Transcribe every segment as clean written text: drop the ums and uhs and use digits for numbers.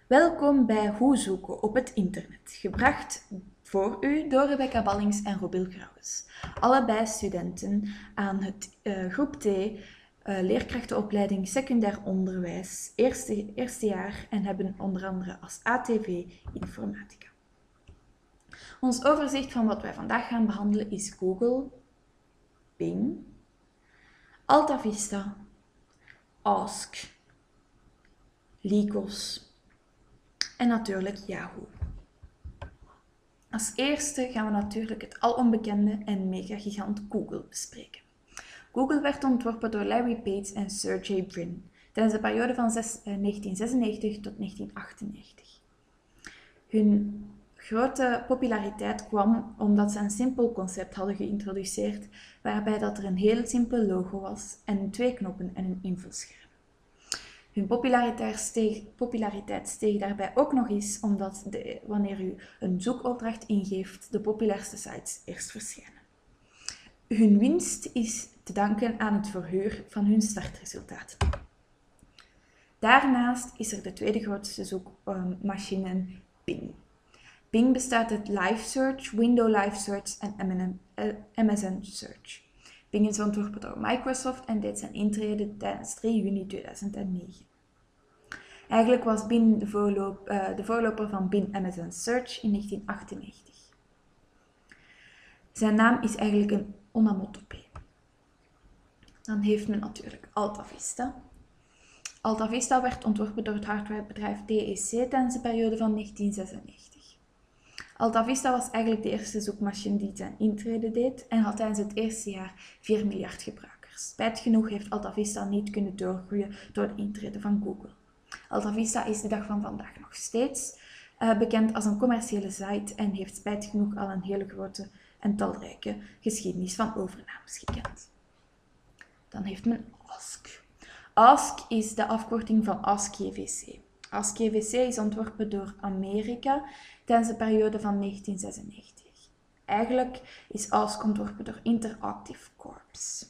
Welkom bij Hoe zoeken op het internet, gebracht voor u door Rebecca Ballings en Robil Grauwes. Allebei studenten aan het groep T, leerkrachtenopleiding secundair onderwijs, eerste jaar en hebben onder andere als ATV informatica. Ons overzicht van wat wij vandaag gaan behandelen is Google, Bing, AltaVista, Ask, Lycos en natuurlijk Yahoo. Als eerste gaan we natuurlijk het alonbekende en megagigant Google bespreken. Google werd ontworpen door Larry Page en Sergey Brin tijdens de periode van 1996 tot 1998. Hun grote populariteit kwam omdat ze een simpel concept hadden geïntroduceerd, waarbij dat er een heel simpel logo was en 2 knoppen en een invulscherm. Hun populariteit steeg daarbij ook nog eens omdat wanneer u een zoekopdracht ingeeft, de populairste sites eerst verschijnen. Hun winst is te danken aan het verhuur van hun startresultaten. Daarnaast is er de tweede grootste zoekmachine, Bing. Bing bestaat uit Live Search, Window Live Search en MSN Search. Bing is ontworpen door Microsoft en deed zijn intrede tijdens 3 juni 2009. Eigenlijk was Bing de voorloper van Bing MSN Search in 1998. Zijn naam is eigenlijk een onomatopee. Dan heeft men natuurlijk AltaVista. AltaVista werd ontworpen door het hardwarebedrijf DEC tijdens de periode van 1996. AltaVista was eigenlijk de eerste zoekmachine die zijn intrede deed en had tijdens het eerste jaar 4 miljard gebruikers. Spijtig genoeg heeft AltaVista niet kunnen doorgroeien door de intrede van Google. AltaVista is de dag van vandaag nog steeds bekend als een commerciële site en heeft spijtig genoeg al een hele grote en talrijke geschiedenis van overnames gekend. Dan heeft men Ask. Ask is de afkorting van Ask JVC. Ask JVC is ontworpen door Amerika tijdens de periode van 1996. Eigenlijk is Ask ontworpen door Interactive Corps.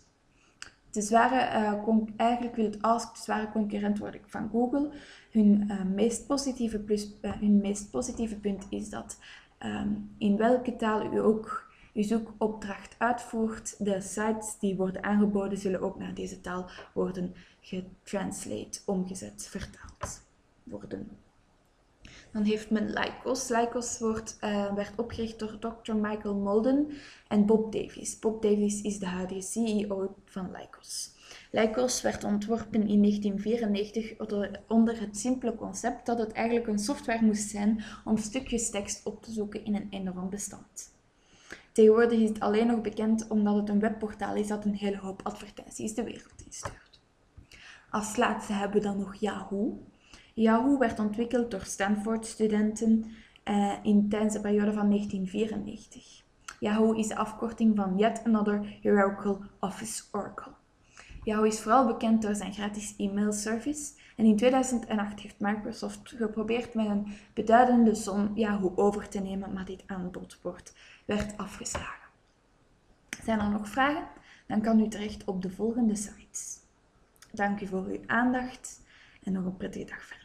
Eigenlijk wil het Ask de zware concurrent worden van Google. Hun meest positieve punt is dat in welke taal u ook uw zoekopdracht uitvoert, de sites die worden aangeboden zullen ook naar deze taal worden omgezet, vertaald worden. Dan heeft men Lycos. Lycos werd opgericht door Dr. Michael Molden en Bob Davies. Bob Davies is de huidige CEO van Lycos. Lycos werd ontworpen in 1994 onder het simpele concept dat het eigenlijk een software moest zijn om stukjes tekst op te zoeken in een enorm bestand. Tegenwoordig is het alleen nog bekend omdat het een webportaal is dat een hele hoop advertenties de wereld instuurt. Als laatste hebben we dan nog Yahoo. Yahoo werd ontwikkeld door Stanford-studenten tijdens de periode van 1994. Yahoo is de afkorting van Yet Another Hierarchical Office Oracle. Yahoo is vooral bekend door zijn gratis e-mailservice en in 2008 heeft Microsoft geprobeerd met een beduidende som Yahoo over te nemen, maar dit aanbod werd afgeslagen. Zijn er nog vragen? Dan kan u terecht op de volgende sites. Dank u voor uw aandacht en nog een prettige dag verder.